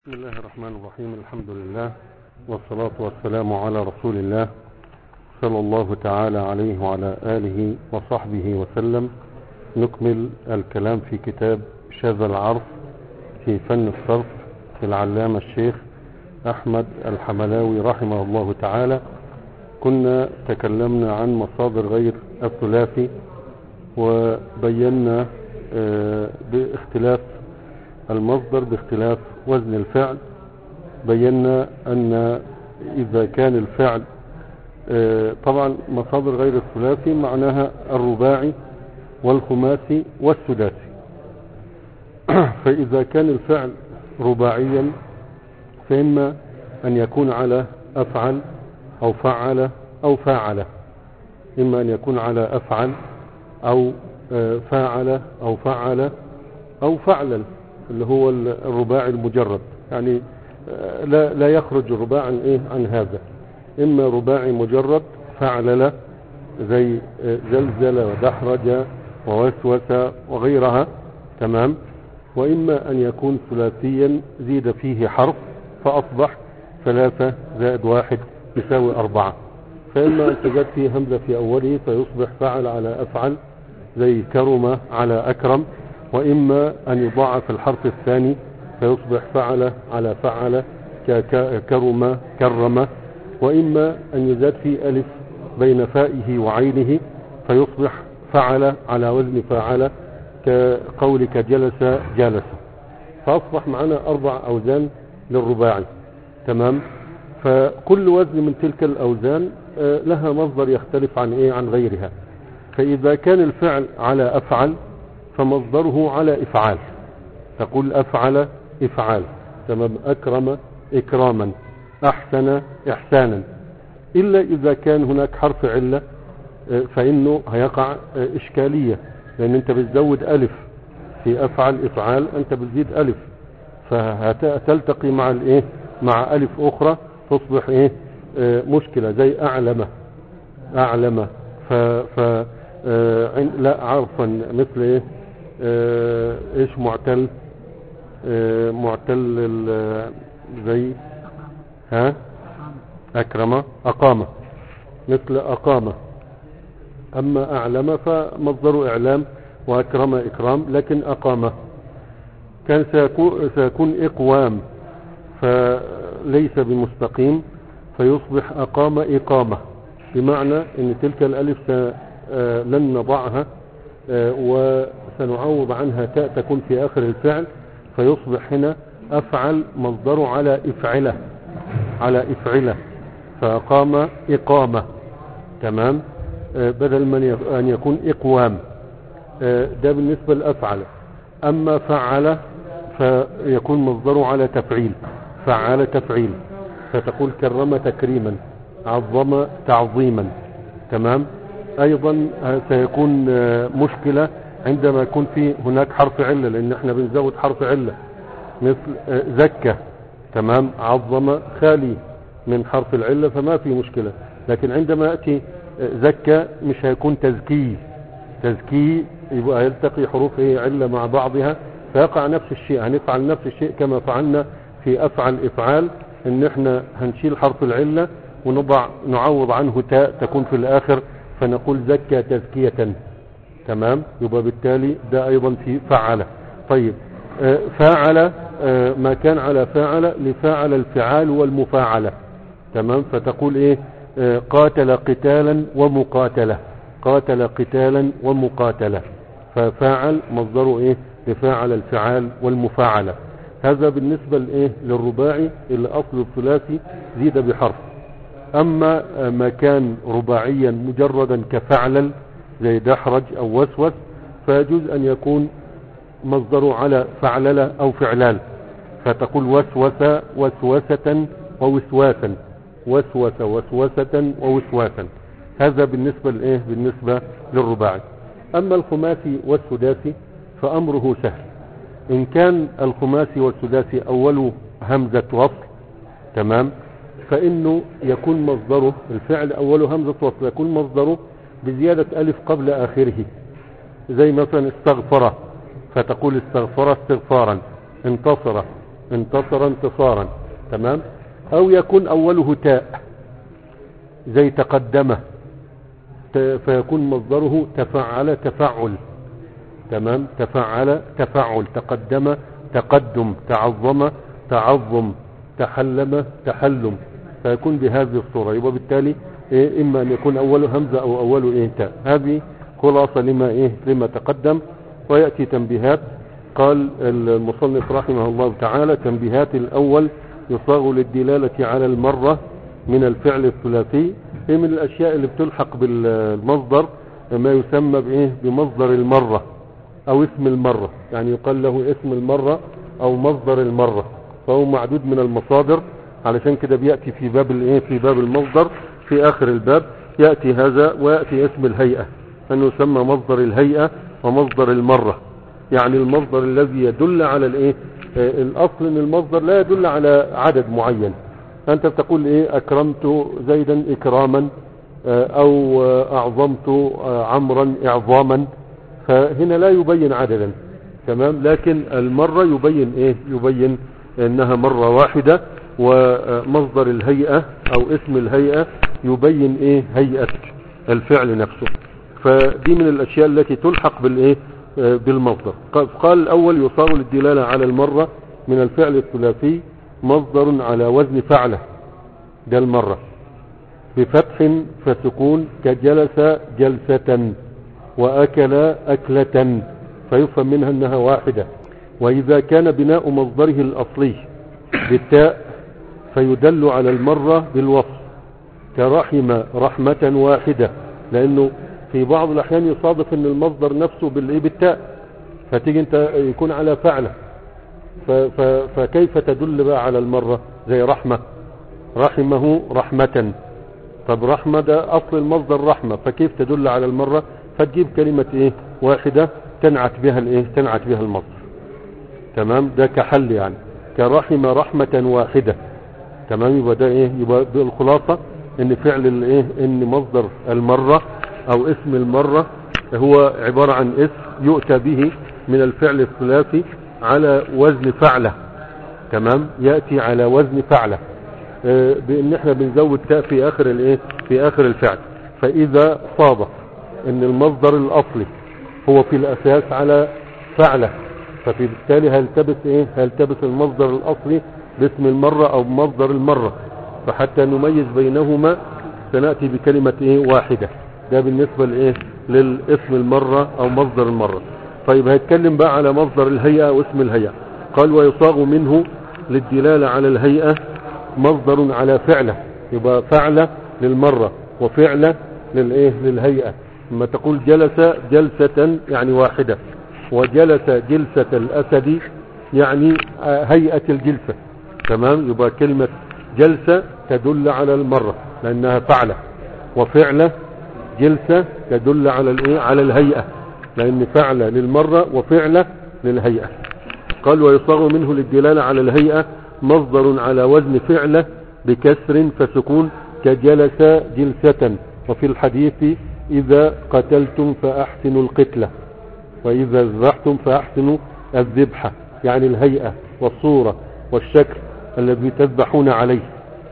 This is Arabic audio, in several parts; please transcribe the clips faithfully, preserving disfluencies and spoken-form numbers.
بسم الله الرحمن الرحيم. الحمد لله والصلاة والسلام على رسول الله صلى الله تعالى عليه وعلى آله وصحبه وسلم. نكمل الكلام في كتاب شاذ العرف في فن الصرف للعلامة الشيخ أحمد الحملاوي رحمه الله تعالى. كنا تكلمنا عن مصادر غير الثلاثي وبينا باختلاف المصدر باختلاف وزن الفعل. بينا أن إذا كان الفعل طبعا مصادر غير الثلاثي معناها الرباعي والخماسي والسداسي. فإذا كان الفعل رباعيا فإما أن يكون على أفعل أو فعل أو فاعل، إما أن يكون على أفعل أو فاعل أو فعل أو فعلا اللي هو الرباعي المجرد، يعني لا لا يخرج الرباع عن ايه عن هذا. اما رباعي مجرد فعلل زي زلزل ودحرج ووسوس وغيرها، تمام. واما ان يكون ثلاثيا زيد فيه حرف فاصبح ثلاثة زائد واحد يساوي اربعة. فاما ان تزاد فيه همزة في اوله فيصبح فعل على افعل زي كرم على اكرم، وإما أن يضاعف الحرف الثاني فيصبح فعل على فعل ككرم كرم، وإما أن يزاد فيه ألف بين فائه وعينه فيصبح فعل على وزن فاعل كقولك جلس جالس. فأصبح معنا أربع أوزان للرباعي، تمام. فكل وزن من تلك الأوزان لها مصدر يختلف عن إيه عن غيرها. فإذا كان الفعل على أفعل فمصدره على إفعال، تقول أفعل إفعال، تمام. أكرم إكراما، أحسن إحسانا. إلا إذا كان هناك حرف علة فإنه هيقع إشكالية، لأن أنت بتزود ألف في أفعل إفعال، أنت بتزيد ألف فهتلتقي مع الإيه مع ألف أخرى تصبح إيه مشكلة زي أعلم أعلم ف, ف لا عرفا مثل ايه اه ايش معتل اه معتل زي ها اكرم اقامة مثل اقامة. اما اعلم فمصدر اعلام واكرم اكرام، لكن اقامة كان سيكون, سيكون اقوام فليس بمستقيم فيصبح اقام اقامة، بمعنى ان تلك الالف س آه لن نضعها آه وسنعوض عنها تاء تكون في آخر الفعل فيصبح هنا أفعل مصدره على إفعلة على إفعلة فقام إقامة، تمام. آه بدل من أن يكون إقوام. آه ده بالنسبة لأفعل. أما فعل فيكون مصدره على تفعيل، فعل تفعيل، فتقول كرم تكريما، عظم تعظيما، تمام. ايضا سيكون مشكلة عندما يكون في هناك حرف علة، لان احنا بنزود حرف علة مثل زكى، تمام. عظم خالي من حرف العلة فما في مشكلة، لكن عندما يأتي زكى مش هيكون تزكي تزكي يبقى يلتقي حروف علة مع بعضها فيقع نفس الشيء. هنفعل نفس الشيء كما فعلنا في افعل افعال، ان احنا هنشيل حرف العلة ونضع نعوض عنه تاء تكون في الاخر فنقول زكى تزكية، تمام. يبقى بالتالي ده ايضا في فعل. طيب آه فاعل آه ما كان على فاعل لفاعل الفعال والمفاعلة، تمام. فتقول ايه آه قاتل قتالا ومقاتلة، قاتل قتالا ومقاتلة، ففاعل مصدره ايه لفاعل الفعال والمفاعلة. هذا بالنسبة لايه للرباعي اللي اصل الثلاثي زيد بحرف. اما ما كان رباعيا مجردا كفعلل زي دحرج او وسوس فيجوز ان يكون مصدره على فعلل او فعلال، فتقول وسوس وسوسة ووسواسا، وسوس وسوسة ووسواسا. هذا بالنسبة لايه بالنسبة للرباعي. اما الخماسي والسداسي فامره سهل. ان كان الخماسي والسداسي اوله همزة وصل، تمام، فإنه يكون مصدره الفعل أوله همزة وصل، يكون مصدره بزيادة ألف قبل آخره، زي مثلا استغفر فتقول استغفر استغفارا، انتصر انتصر انتصارا، تمام. او يكون اوله تاء زي تقدمه، فيكون مصدره تفعل تفعل، تمام. تفعل تفعل، تقدم تقدم، تعظم تعظم، تحلم تحلم، فيكون بهذه الصورة. يبقى بالتالي إيه؟ إما أن يكون أوله همزة أو أوله إيه تاء. هذه خلاصة لما إيه لما تقدم. ويأتي تنبيهات. قال المصنف رحمه الله تعالى: تنبيهات الأول يصاغ للدلالة على المرة من الفعل الثلاثي. هي من الأشياء اللي بتلحق بالمصدر ما يسمى بإيه بمصدر المرة أو اسم المرة، يعني يقال له اسم المرة أو مصدر المرة، فهو معدود من المصادر. علشان كده بيأتي في باب الايه في باب المصدر في آخر الباب يأتي هذا، ويأتي اسم الهيئة أنه يسمى مصدر الهيئة ومصدر المرة، يعني المصدر الذي يدل على الايه الأصل ان المصدر لا يدل على عدد معين. أنت بتقول ايه أكرمت زيدا إكراما أو أعظمت عمرا إعظاما، فهنا لا يبين عددا، تمام. لكن المرة يبين ايه يبين انها مرة واحدة. ومصدر الهيئة او اسم الهيئة يبين ايه هيئة الفعل نفسه. فدي من الاشياء التي تلحق بالايه بالمصدر. قال الاول يصار للدلالة على المرة من الفعل الثلاثي مصدر على وزن فعله، ده المرة، بفتح فسكون كجلس جلسة وأكل أكلة، فيفهم منها أنها واحدة. وإذا كان بناء مصدره الأصلي بالتاء فيدل على المرة بالوصف، كرحم رحمة واحدة، لأنه في بعض الأحيان يصادف أن المصدر نفسه بالتاء، فتيجي أنت يكون على فعله، فكيف تدل بقى على المرة؟ زي رحمة، رحمه رحمة، طب رحمة ده أصل المصدر رحمة، فكيف تدل على المرة؟ فتجيب كلمة إيه واحدة تنعت بها الإيه تنعت بها المصدر، تمام. ده كحل يعني كرحم رحمة واحدة، تمام. يبقى ده إيه يبقى الخلاصة إن فعل الإيه إن مصدر المرة أو اسم المرة هو عبارة عن اسم يؤتى به من الفعل الثلاثي على وزن فعله، تمام. يأتي على وزن فعله اه بان احنا بنزود تاء في اخر الايه في اخر الفعل. فاذا صادف ان المصدر الاصلي هو في الاساس على فعله، ففي بالتالي هيلتبس ايه هيلتبس المصدر الاصلي باسم المرة او بمصدر المرة، فحتى نميز بينهما سنأتي بكلمة ايه واحدة. ده بالنسبة لايه للاسم المرة او مصدر المرة. طيب هيتكلم بقى على مصدر الهيئة واسم الهيئة. قال ويصاغ منه للدلالة على الهيئة مصدر على فعله، يبقى فعله للمرة وفعله للايه للهيئة. لما تقول جلس جلسة يعني واحدة، وجلس جلسة الأسد يعني هيئة الجلسة، تمام. يبقى كلمة جلسة تدل على المرة لأنها فعله، وفعله جلسة تدل على الايه على الهيئة لأن فعله للمرة وفعله للهيئة. قال ويصاغ منه للدلالة على الهيئة مصدر على وزن فعله بكسر فسكون كجلس جلسة. وفي الحديث إذا قتلتم فأحسنوا القتلة وإذا ذبحتم فأحسنوا الذبحة، يعني الهيئة والصورة والشكل الذي تذبحون عليه.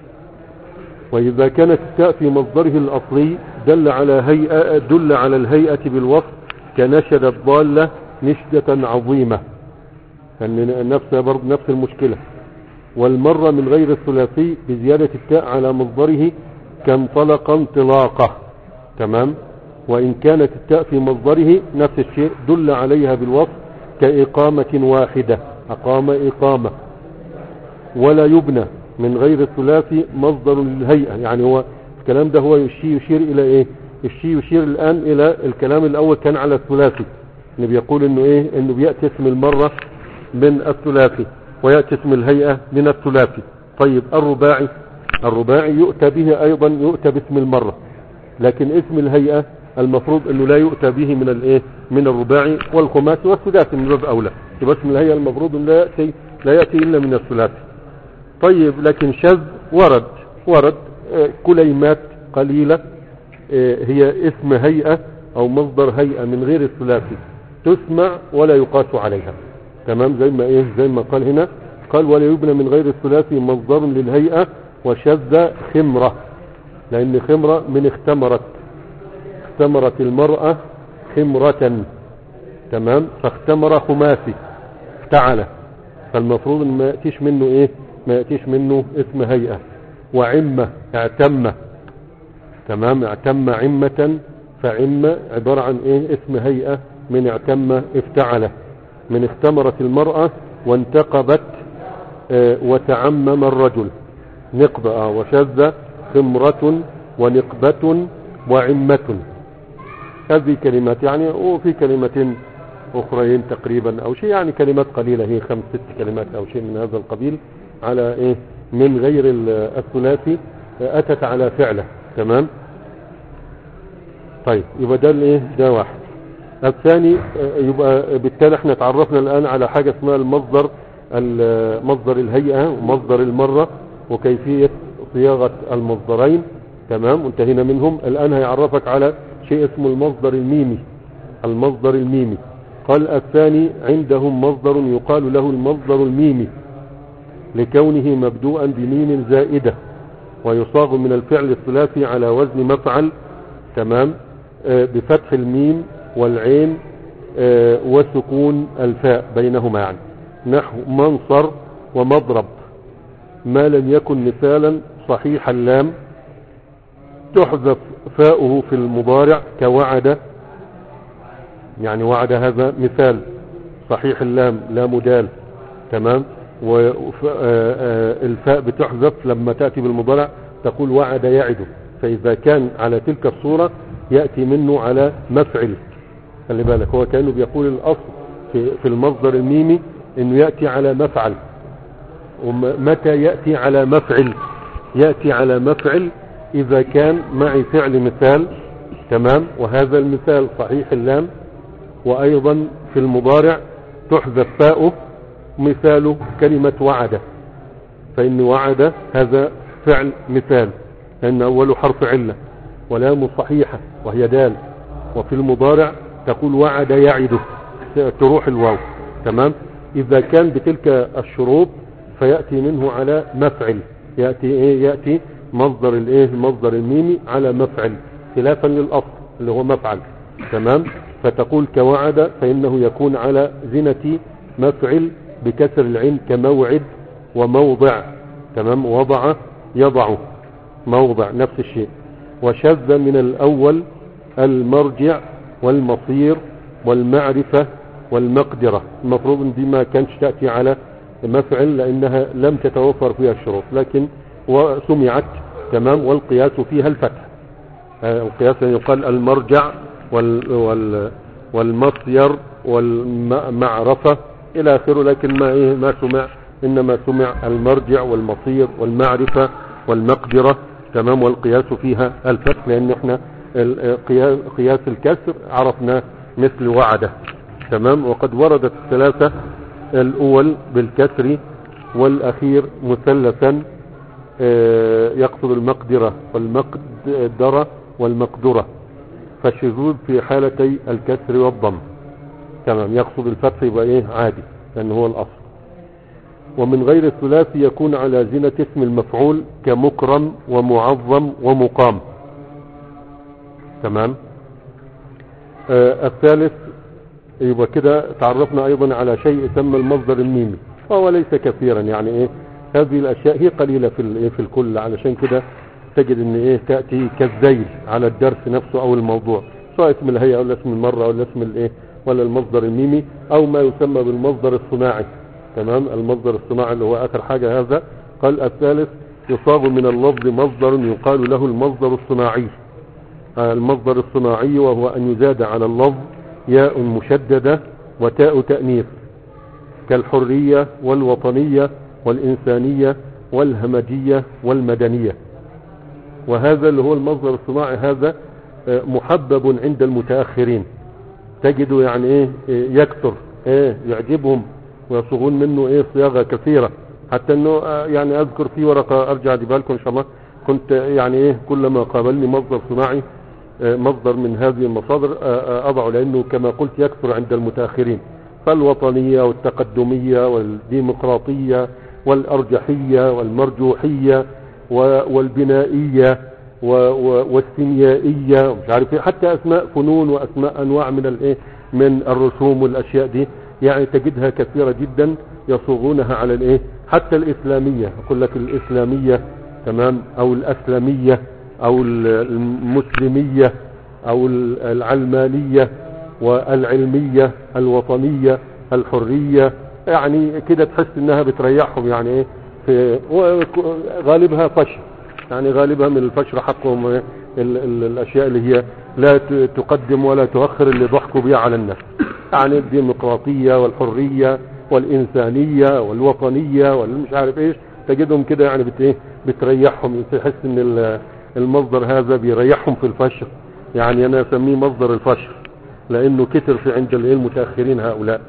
وإذا كانت التاء في مصدره الأصلي دل على هيئة دل على الهيئة بالوصف كنشد الضالة نشدة عظيمة، يعني نفس برضه نفس المشكلة. والمرة من غير الثلاثي بزيادة التاء على مصدره كانطلق انطلاقة، تمام. وإن كانت التاء في مصدره نفس الشيء دل عليها بالوصف كإقامة واحدة، أقام إقامة. ولا يبنى من غير الثلاثي مصدر للهيئة، يعني هو الكلام ده هو يشير, يشير إلى إيه الشيء يشير الآن إلى الكلام الأول كان على الثلاثي، اللي بيقول إنه إيه إنه بيأتي اسم المرة من الثلاثي ويأتي اسم الهيئة من الثلاثي. طيب الرباعي الرباعي يؤتى به أيضا يؤتى باسم المرة، لكن اسم الهيئة المفروض أنه لا يؤتى به من الايه من الرباعي والخماسي والثلاثي من باب أولى. يبقى اسم الهيئة المفروض أنه لا يأتي لا يأتي إلا من الثلاثي. طيب لكن شذ ورد ورد كليمات قليلة هي اسم هيئة أو مصدر هيئة من غير الثلاثي تسمع ولا يقاس عليها، تمام. زي ما ايه زي ما قال هنا قال ولا يبنى من غير الثلاثي مصدر للهيئة وشذ خمرة، لأن خمرة من اختمرت، اختمرت المرأة خمرة، تمام، فاختمر خماسي افتعل، فالمفروض ان ما يأتيش منه ايه، ما يأتيش منه اسم هيئة. وعمة اعتم، تمام، اعتم عمة، فعمة عبارة عن ايه، اسم هيئة من اعتم افتعل. من اختمرت المرأة وانتقبت اه وتعمم الرجل، نقبة اه وشذ خمرة ونقبة وعمة. هذه كلمات يعني، وفي كلمتين اخرين تقريبا او شيء، يعني كلمات قليلة، هي خمس ست كلمات او شيء من هذا القبيل على ايه من غير الثلاثي اتت على فعله، تمام. طيب يبقى ده الايه، ده واحد. الثاني يبقى بالتالي احنا تعرفنا الان على حاجة اسمها المصدر، مصدر الهيئة ومصدر المرة وكيفية صياغة المصدرين، تمام، وانتهينا منهم. الان هيعرفك على شيء اسمه المصدر الميمي. المصدر الميمي قال الثاني عندهم مصدر يقال له المصدر الميمي لكونه مبدوءا بميم زائدة، ويصاغ من الفعل الثلاثي على وزن مفعل، تمام، آه بفتح الميم والعين آه وسكون الفاء بينهما، يعني نحو منصر ومضرب. ما لم يكن مثالا صحيح اللام تحذف فاؤه في المضارع كوعد، يعني وعد هذا مثال صحيح اللام، لام دال، تمام، والفاء بتحذف لما تأتي بالمضارع تقول وعد يعد، فإذا كان على تلك الصورة يأتي منه على مفعل. خلي بالك، هو كأنه بيقول الأصل في, في المصدر الميمي انه يأتي على مفعل. ومتى يأتي على مفعل؟ يأتي على مفعل إذا كان معي فعل مثال، تمام، وهذا المثال صحيح اللام، وأيضا في المضارع تحذف فاؤه، مثاله كلمة وعد، فإن وعد هذا فعل مثال لأن أوله حرف علة ولام صحيحة وهي دال، وفي المضارع تقول وعد يعد تروح الواو، تمام. إذا كان بتلك الشروط فيأتي منه على مفعل، يأتي إيه، يأتي مصدر الإيه، المصدر الميمي على مفعل خلافا للأصل اللي هو مفعل، تمام. فتقول كوعد فإنه يكون على زنة مفعل بكسر العين كموعد وموضع، تمام، وضع يضع موضع نفس الشيء. وشذ من الأول المرجع والمصير والمعرفة والمقدرة، المفروض ان دي ما كانش تأتي على مفعل لأنها لم تتوفر فيها الشروط، لكن وسمعت، تمام، والقياس فيها الفتح. القياس يقال المرجع وال وال والمصير والمعرفة إلى آخره، لكن ما إيه ما سمع، إنما سمع المرجع والمصير والمعرفة والمقدرة، تمام، والقياس فيها الفتح، لأن احنا قياس الكسر عرفنا مثل وعده، تمام. وقد وردت الثلاثة الأول بالكسر والأخير مثلثا يقصد المقدرة والمقدرة والمقدرة، فالشذوذ في حالتي الكسر والضم، تمام، يقصد الفتح يبقى ايه عادي لأنه هو الأصل. ومن غير الثلاثي يكون على زنة اسم المفعول كمكرم ومعظم ومقام، تمام. آه الثالث يبقى كده تعرفنا ايضا على شيء يسمى المصدر الميمي، وهو ليس كثيرا، يعني ايه هذه الاشياء هي قليلة في في الكل، علشان كده تجد ان ايه تأتي كالذيل على الدرس نفسه او الموضوع، سواء اسم الهيئة او اسم المرة او اسم الايه ولا المصدر الميمي او ما يسمى بالمصدر الصناعي، تمام. المصدر الصناعي اللي هو اخر حاجة هذا. قال الثالث يصاغ من اللفظ مصدر يقال له المصدر الصناعي. المصدر الصناعي وهو ان يزاد على اللفظ ياء مشددة وتاء تأنيث كالحرية والوطنية والإنسانية والهمجية والمدنية. وهذا اللي هو المصدر الصناعي هذا محبب عند المتأخرين، تجده يعني ايه يكثر، ايه يعجبهم ويصغون منه ايه صياغة كثيرة، حتى انه يعني اذكر في ورقة ارجع اجيبها لكم ان شاء الله، كنت يعني ايه كلما قابلني مصدر صناعي مصدر من هذه المصادر اضعه، لانه كما قلت يكثر عند المتأخرين، فالوطنية والتقدمية والديمقراطية والأرجحية والمرجوحية والبنائية والسيميائية ومش عارف ايه، حتى اسماء فنون واسماء انواع من الايه من الرسوم والاشياء دي، يعني تجدها كثيرة جدا يصوغونها على الايه. حتى الاسلامية، اقول لك الاسلامية تمام، او الاسلامية او المسلمية او العلمانية والعلمية الوطنية الحرية، يعني كده تحس انها بتريحهم يعني ايه في غالبها فشل، يعني غالبها من الفشل حقهم ال ال الاشياء اللي هي لا تقدم ولا تؤخر اللي ضحكوا بها على الناس، يعني الديمقراطية والحرية والإنسانية والوطنية والمش عارف ايش، تجدهم كده يعني بت ايه بتريحهم، تحس ان المصدر هذا بيريحهم في الفشل، يعني انا اسميه مصدر الفشل لانه كتر في عند المتأخرين هؤلاء.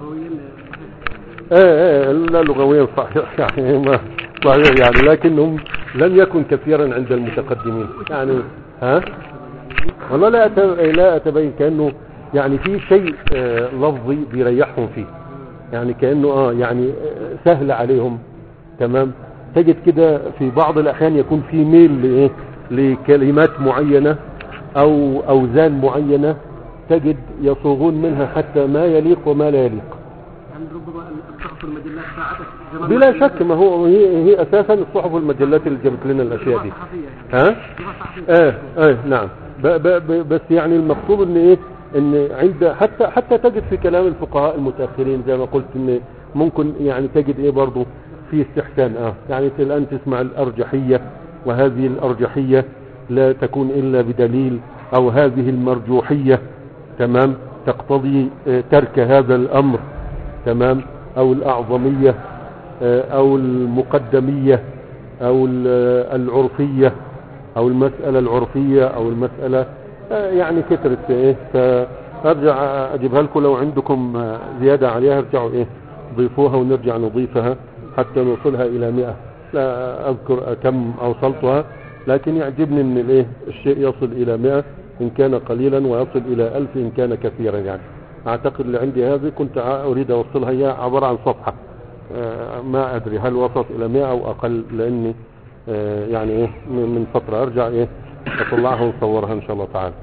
ايه ايه لا لغويا صحيح يعني ما صحيح يعني، لكنهم لم يكن كثيرا عند المتقدمين يعني. ها والله لا لا اتبين كانه يعني في شيء آه لفظي بيريحهم فيه، يعني كانه اه يعني آه سهل عليهم تمام. تجد كده في بعض الاحيان يكون في ميل لايه لكلمات معينة او اوزان معينة، تجد يصوغون منها حتى ما يليق وما لا يليق. يعني ربما الصحف والمجلات ساعدت بلا شك، ما هو هي, هي اساسا الصحف والمجلات اللي جابت لنا الاشياء دي. ها اه اه نعم. ب ب ب بس يعني المقصود ان ايه ان عند حتى حتى تجد في كلام الفقهاء المتاخرين زي ما قلت ان ممكن يعني تجد ايه برضو في استحسان. اه يعني الان تسمع الارجحية، وهذه الارجحية لا تكون الا بدليل، او هذه المرجوحية تمام تقتضي اه ترك هذا الامر تمام، او الاعظمية او المقدمية او العرفية او المسألة العرفية او المسألة يعني كترت ايه. فارجع اجيبها لكم، لو عندكم زيادة عليها ارجعوا ايه ضيفوها ونرجع نضيفها حتى نوصلها الى مئة. لا اذكر كم اوصلتها، لكن يعجبني ان الايه الشيء يصل الى مئة ان كان قليلا، ويصل الى الف ان كان كثيرا. يعني اعتقد اللي عندي هذه كنت اريد اوصلها، هي عبارة عن صفحة، ما ادري هل وصلت الى مئة او اقل، لاني يعني ايه من فترة ارجع ايه اطلعها ونصورها ان شاء الله تعالى.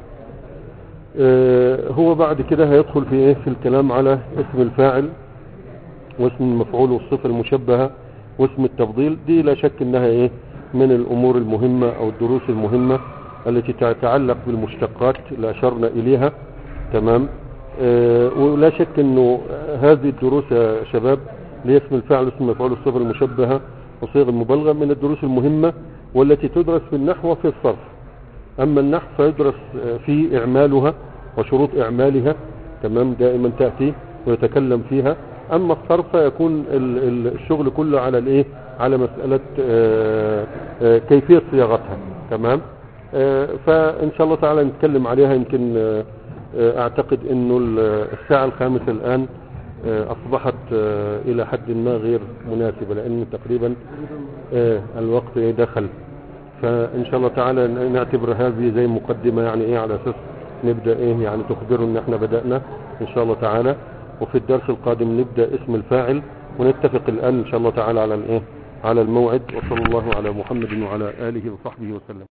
هو بعد كده هيدخل في ايه في الكلام على اسم الفاعل واسم المفعول والصفة المشبهة واسم التفضيل. دي لا شك انها ايه من الامور المهمة او الدروس المهمة التي تتعلق بالمشتقات اللي اشرنا اليها تمام. اه ولا شك انه هذه الدروس يا شباب لاسم الفاعل واسم المفعول والصفة المشبهة وصيغ المبالغة من الدروس المهمة والتي تدرس في النحو وفي الصرف. اما النحو فيدرس في اعمالها وشروط اعمالها تمام، دائما تأتي ويتكلم فيها. اما الصرف فيكون الشغل كله على الايه على مسألة اه اه كيفية صياغتها تمام. اه فان شاء الله تعالى نتكلم عليها. يمكن اعتقد انه الساعة الخامسة الان اصبحت الى حد ما غير مناسبة، لان تقريبا الوقت دخل. فان شاء الله تعالى نعتبر هذه زي مقدمة، يعني ايه على اساس نبدأ ايه يعني تخبروا ان احنا بدأنا ان شاء الله تعالى. وفي الدرس القادم نبدأ اسم الفاعل، ونتفق الان ان شاء الله تعالى على الايه على الموعد. وصلى الله على محمد وعلى اله وصحبه وسلم.